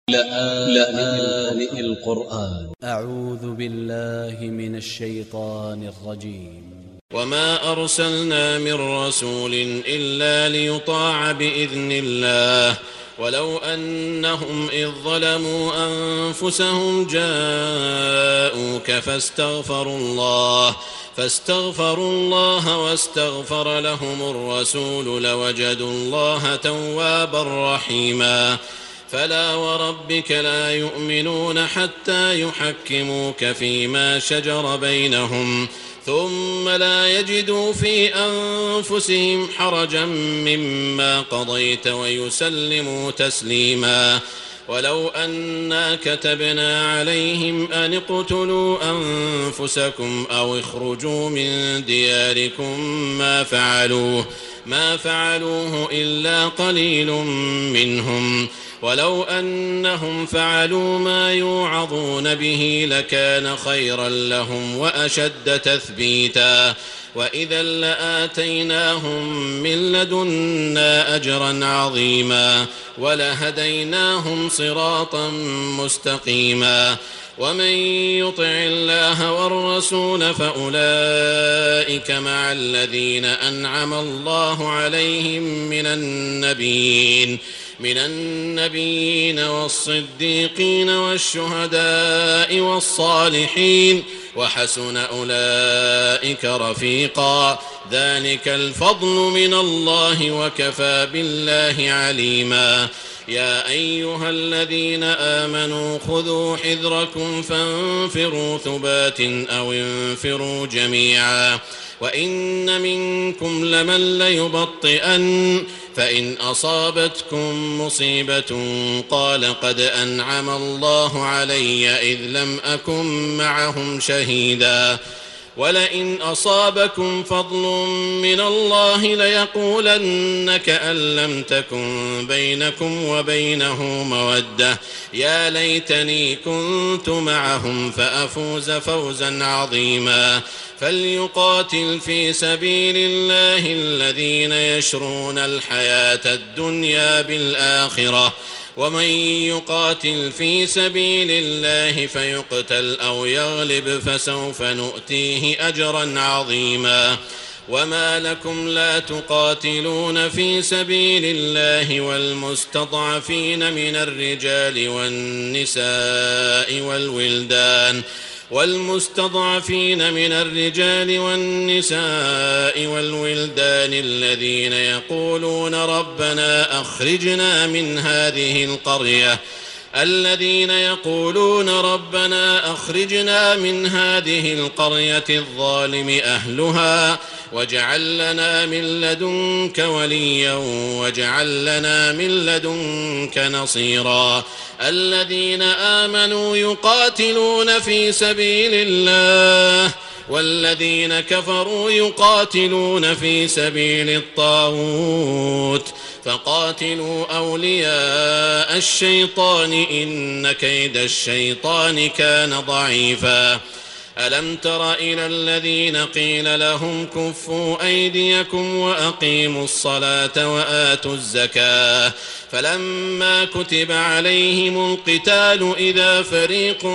لآن القرآن. أ ع و ذ ب ا ل ل ه من ا ل ش ي ط ا ن ا ل ج ي م وما أرسلنا من رسول إلا ليطاع بإذن الله ولو أنهم إذ ظلموا أنفسهم جاءوك فاستغفروا الله واستغفر لهم الرسول لوجدوا الله توابا رحيما فلا وربك لا يؤمنون حتى يحكموك فيما شجر بينهم ثم لا يجدوا في أنفسهم حرجا مما قضيت ويسلموا تسليما ولو أنا كتبنا عليهم أن اقتلوا أنفسكم أو اخرجوا من دياركم ما فعلوه إلا قليل منهم ولو أنهم فعلوا ما يوعظون به لكان خيرا لهم وأشد تثبيتا وإذا لآتيناهم من لدنا أجرا عظيما ولهديناهم صراطا مستقيما ومن يطع الله والرسول فأولئك مع الذين أنعم الله عليهم من النبيين والصديقين والشهداء والصالحين وحسن أولئك رفيقا ذلك الفضل من الله وكفى بالله عليما يا أيها الذين آمنوا خذوا حذركم فانفروا ثبات أو انفروا جميعا وإن منكم لمن ليبطئن فإن أصابتكم مصيبة قال قد أنعم الله علي إذ لم أكن معهم شهيدا ولئن أصابكم فضل من الله ليقولن كأن لم تكن بينكم وبينه مودة يا ليتني كنت معهم فأفوز فوزا عظيما فليقاتل في سبيل الله الذين يشرون الحياة الدنيا بالآخرة ومن يقاتل في سبيل الله فيقتل أو يغلب فسوف نؤتيه أجرا عظيما وما لكم لا تقاتلون في سبيل الله والمستضعفين من الرجال والنساء والولدان الذين يقولون ربنا أخرجنا من هذه القرية الظالم أهلها واجعل لنا من لدنك وليا واجعل لنا من لدنك نصيرا الذين آمنوا يقاتلون في سبيل الله والذين كفروا يقاتلون في سبيل الطاغوت فقاتلوا أولياء الشيطان إن كيد الشيطان كان ضعيفا ألم تر إلى الذين قيل لهم كفوا أيديكم وأقيموا الصلاة وآتوا الزكاة فلما كتب عليهم القتال إذا فريق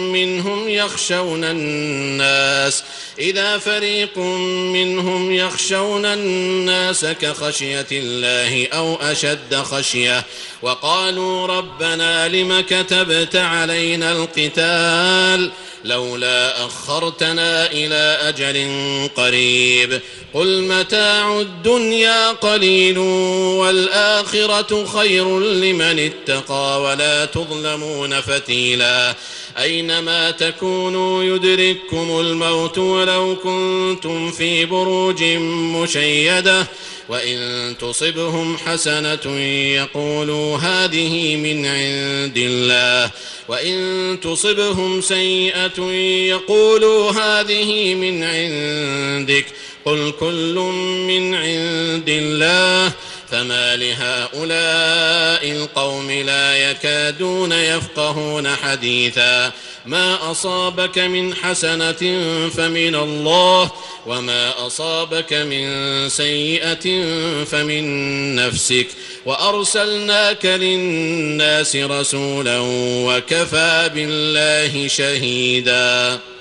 منهم يخشون الناس كخشية الله أو أشد خشية وقالوا ربنا لم كتبت علينا القتال لولا أخرتنا إلى أجل قريب قل متاع الدنيا قليل والآخرة خير لمن اتقى ولا تظلمون فتيلا أينما تكونوا يدرككم الموت ولو كنتم في بروج مشيدة وإن تصبهم حسنة يقولوا هذه من عند الله وإن تصبهم سيئة يقولوا هذه من عندك قل كل من عند الله فما لهؤلاء القوم لا يكادون يفقهون حديثا ما أصابك من حسنة فمن الله وما أصابك من سيئة فمن نفسك وأرسلناك للناس رسولا وكفى بالله شهيدا.